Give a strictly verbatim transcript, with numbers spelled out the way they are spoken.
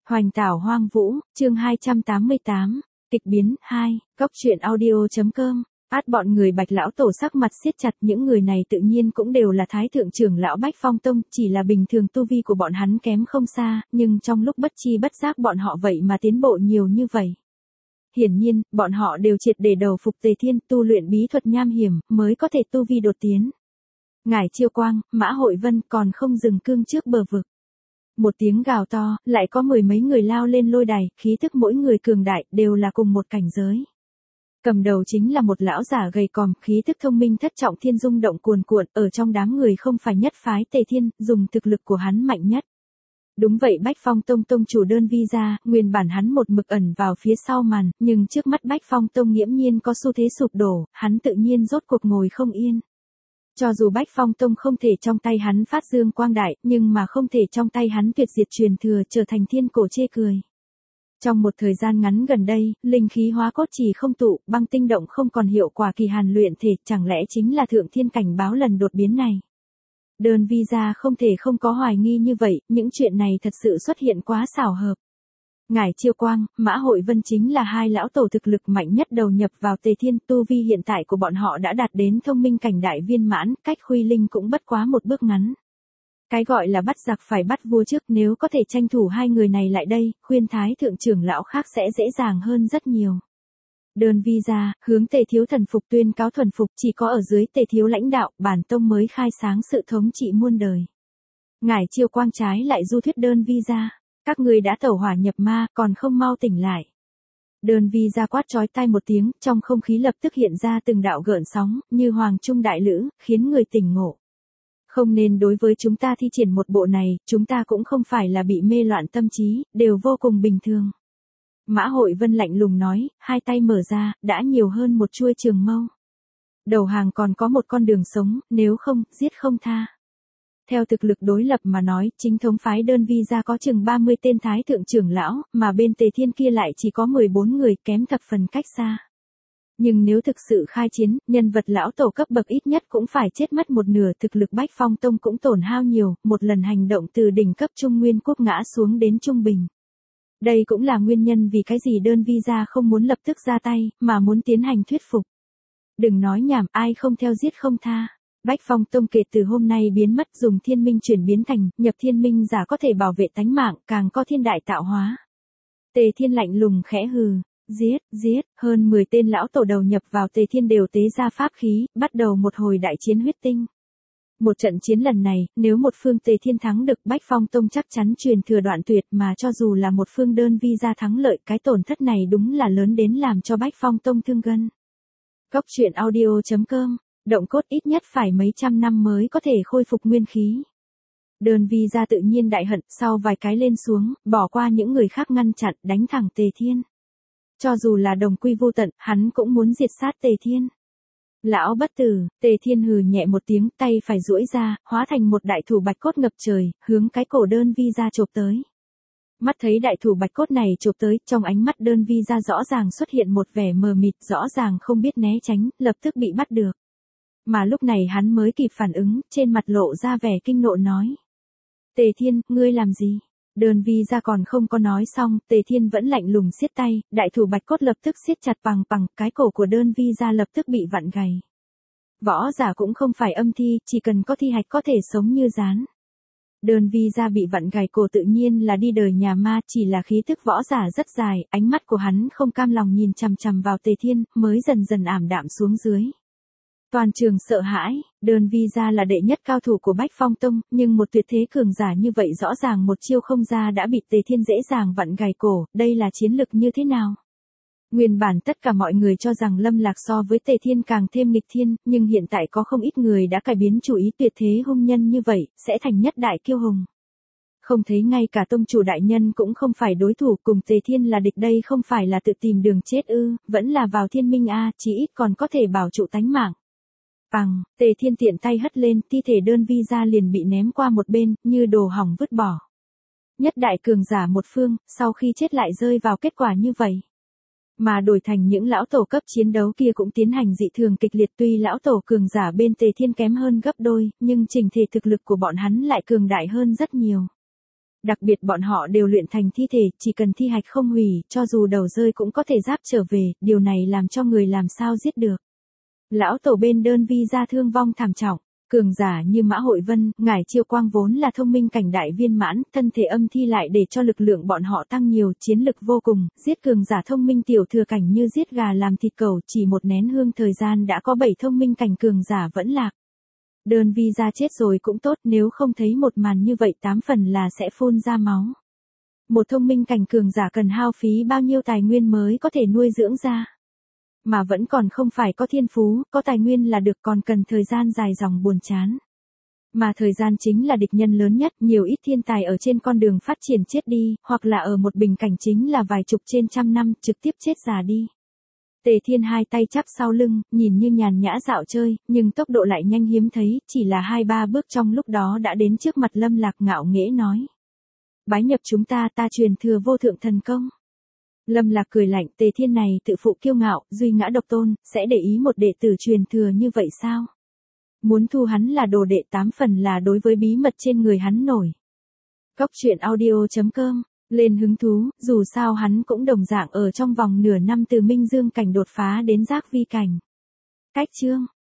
Hoành tảo hoang vũ, chương hai trăm tám mươi tám, kịch biến hai, góc truyện audio.com. Át bọn người Bạch lão tổ sắc mặt siết chặt, những người này tự nhiên cũng đều là thái thượng trưởng lão Bách Phong Tông, chỉ là bình thường tu vi của bọn hắn kém không xa, nhưng trong lúc bất chi bất giác bọn họ vậy mà tiến bộ nhiều như vậy. Hiển nhiên, bọn họ đều triệt để đầu phục Tề Thiên, tu luyện bí thuật nham hiểm, mới có thể tu vi đột tiến. Ngải Chiêu Quang, Mã Hội Vân còn không dừng cương trước bờ vực. Một tiếng gào to, lại có mười mấy người lao lên lôi đài, khí tức mỗi người cường đại, đều là cùng một cảnh giới. Cầm đầu chính là một lão giả gầy còm, khí tức thông minh thất trọng thiên dung động cuồn cuộn, ở trong đám người không phải nhất phái Tề Thiên, dùng thực lực của hắn mạnh nhất. Đúng vậy, Bách Phong Tông tông chủ Đơn Vi ra, nguyên bản hắn một mực ẩn vào phía sau màn, nhưng trước mắt Bách Phong Tông nghiễm nhiên có xu thế sụp đổ, hắn tự nhiên rốt cuộc ngồi không yên. Cho dù Bách Phong Tông không thể trong tay hắn phát dương quang đại, nhưng mà không thể trong tay hắn tuyệt diệt truyền thừa, trở thành thiên cổ chê cười. Trong một thời gian ngắn gần đây, linh khí hóa cốt chỉ không tụ, băng tinh động không còn hiệu quả kỳ hàn luyện thể, chẳng lẽ chính là thượng thiên cảnh báo lần đột biến này. Đơn Vi ra không thể không có hoài nghi như vậy, những chuyện này thật sự xuất hiện quá xảo hợp. Ngải Chiêu Quang, Mã Hội Vân chính là hai lão tổ thực lực mạnh nhất đầu nhập vào Tề Thiên, tu vi hiện tại của bọn họ đã đạt đến thông minh cảnh đại viên mãn, cách Khuy Linh cũng bất quá một bước ngắn. Cái gọi là bắt giặc phải bắt vua trước, nếu có thể tranh thủ hai người này lại đây, khuyên thái thượng trưởng lão khác sẽ dễ dàng hơn rất nhiều. Đơn Vi ra, hướng Tề thiếu thần phục tuyên cáo thuần phục, chỉ có ở dưới Tề thiếu lãnh đạo, bản tông mới khai sáng sự thống trị muôn đời. Ngải Chiêu Quang trái lại du thuyết Đơn Vi ra. Các người đã tẩu hỏa nhập ma, còn không mau tỉnh lại. Đơn Vi ra quát chói tai một tiếng, trong không khí lập tức hiện ra từng đạo gợn sóng, như hoàng trung đại lữ, khiến người tỉnh ngộ. Không nên đối với chúng ta thi triển một bộ này, chúng ta cũng không phải là bị mê loạn tâm trí, đều vô cùng bình thường. Mã Hội Vân lạnh lùng nói, hai tay mở ra, đã nhiều hơn một chuôi trường mâu. Đầu hàng còn có một con đường sống, nếu không, giết không tha. Theo thực lực đối lập mà nói, chính thống phái Đơn Vi ra có chừng ba mươi tên thái thượng trưởng lão, mà bên Tề Thiên kia lại chỉ có mười bốn người, kém thập phần cách xa. Nhưng nếu thực sự khai chiến, nhân vật lão tổ cấp bậc ít nhất cũng phải chết mất một nửa, thực lực Bách Phong Tông cũng tổn hao nhiều, một lần hành động từ đỉnh cấp Trung Nguyên Quốc ngã xuống đến trung bình. Đây cũng là nguyên nhân vì cái gì Đơn Vi ra không muốn lập tức ra tay, mà muốn tiến hành thuyết phục. Đừng nói nhảm, ai không theo giết không tha. Bách Phong Tông kể từ hôm nay biến mất, dùng thiên minh chuyển biến thành, nhập thiên minh giả có thể bảo vệ tánh mạng, càng có thiên đại tạo hóa. Tề Thiên lạnh lùng khẽ hừ, giết, giết, hơn mười tên lão tổ đầu nhập vào Tề Thiên đều tế ra pháp khí, bắt đầu một hồi đại chiến huyết tinh. Một trận chiến lần này, nếu một phương Tề Thiên thắng được, Bách Phong Tông chắc chắn truyền thừa đoạn tuyệt, mà cho dù là một phương Đơn Vi ra thắng lợi, cái tổn thất này đúng là lớn đến làm cho Bách Phong Tông thương gân. Góc truyện audio.com. Động cốt ít nhất phải mấy trăm năm mới có thể khôi phục nguyên khí. Đơn Vi ra tự nhiên đại hận, sau vài cái lên xuống, bỏ qua những người khác ngăn chặn, đánh thẳng Tề Thiên. Cho dù là đồng quy vô tận, hắn cũng muốn diệt sát Tề Thiên. Lão bất tử, Tề Thiên hừ nhẹ một tiếng, tay phải duỗi ra, hóa thành một đại thủ bạch cốt ngập trời, hướng cái cổ Đơn Vi ra chộp tới. Mắt thấy đại thủ bạch cốt này chộp tới, trong ánh mắt Đơn Vi ra rõ ràng xuất hiện một vẻ mờ mịt, rõ ràng không biết né tránh, lập tức bị bắt được. Mà lúc này hắn mới kịp phản ứng, trên mặt lộ ra vẻ kinh nộ nói. Tề Thiên, ngươi làm gì? Đơn Vi ra còn không có nói xong, Tề Thiên vẫn lạnh lùng siết tay, đại thủ bạch cốt lập tức siết chặt bằng bằng, cái cổ của Đơn Vi ra lập tức bị vặn gầy. Võ giả cũng không phải âm thi, chỉ cần có thi hạch có thể sống như rán. Đơn Vi ra bị vặn gầy cổ tự nhiên là đi đời nhà ma, chỉ là khí tức võ giả rất dài, ánh mắt của hắn không cam lòng nhìn chằm chằm vào Tề Thiên, mới dần dần ảm đạm xuống dưới. Toàn trường sợ hãi, Đơn Vi ra là đệ nhất cao thủ của Bách Phong Tông, nhưng một tuyệt thế cường giả như vậy rõ ràng một chiêu không ra đã bị Tề Thiên dễ dàng vặn gầy cổ, đây là chiến lực như thế nào? Nguyên bản tất cả mọi người cho rằng Lâm Lạc so với Tề Thiên càng thêm nghịch thiên, nhưng hiện tại có không ít người đã cải biến chủ ý, tuyệt thế hung nhân như vậy, sẽ thành nhất đại kiêu hùng. Không thấy ngay cả tông chủ đại nhân cũng không phải đối thủ, cùng Tề Thiên là địch, đây không phải là tự tìm đường chết ư, vẫn là vào thiên minh a, chí ít còn có thể bảo trụ tánh mạng. Bằng, Tề Thiên tiện tay hất lên, thi thể Đơn Vi ra liền bị ném qua một bên, như đồ hỏng vứt bỏ. Nhất đại cường giả một phương, sau khi chết lại rơi vào kết quả như vậy. Mà đổi thành những lão tổ cấp chiến đấu kia cũng tiến hành dị thường kịch liệt, tuy lão tổ cường giả bên Tề Thiên kém hơn gấp đôi, nhưng trình thể thực lực của bọn hắn lại cường đại hơn rất nhiều. Đặc biệt bọn họ đều luyện thành thi thể, chỉ cần thi hạch không hủy, cho dù đầu rơi cũng có thể giáp trở về, điều này làm cho người làm sao giết được. Lão tổ bên đơn vi ra thương vong thảm trọng. Cường giả như Mã Hội Vân, Ngải Chiêu Quang vốn là thông minh cảnh đại viên mãn, thân thể âm thi lại để cho lực lượng bọn họ tăng nhiều, chiến lực vô cùng, giết cường giả thông minh tiểu thừa cảnh như giết gà làm thịt cẩu, chỉ một nén hương thời gian đã có bảy thông minh cảnh cường giả vẫn lạc. Đơn vi ra chết rồi cũng tốt, nếu không thấy một màn như vậy tám phần là sẽ phun ra máu. Một thông minh cảnh cường giả cần hao phí bao nhiêu tài nguyên mới có thể nuôi dưỡng ra. Mà vẫn còn không phải có thiên phú, có tài nguyên là được, còn cần thời gian dài dòng buồn chán. Mà thời gian chính là địch nhân lớn nhất, nhiều ít thiên tài ở trên con đường phát triển chết đi, hoặc là ở một bình cảnh chính là vài chục trên trăm năm, trực tiếp chết già đi. Tề Thiên hai tay chắp sau lưng, nhìn như nhàn nhã dạo chơi, nhưng tốc độ lại nhanh hiếm thấy, chỉ là hai ba bước trong lúc đó đã đến trước mặt Lâm Lạc ngạo nghễ nói. Bái nhập chúng ta, ta truyền thừa vô thượng thần công. Lâm Lạc cười lạnh, Tề Thiên này tự phụ kiêu ngạo, duy ngã độc tôn, sẽ để ý một đệ tử truyền thừa như vậy sao? Muốn thu hắn là đồ đệ tám phần là đối với bí mật trên người hắn nổi. Cốc truyện audio chấm com, lên hứng thú, dù sao hắn cũng đồng dạng ở trong vòng nửa năm từ Minh Dương cảnh đột phá đến Giác Vi cảnh. Cách chương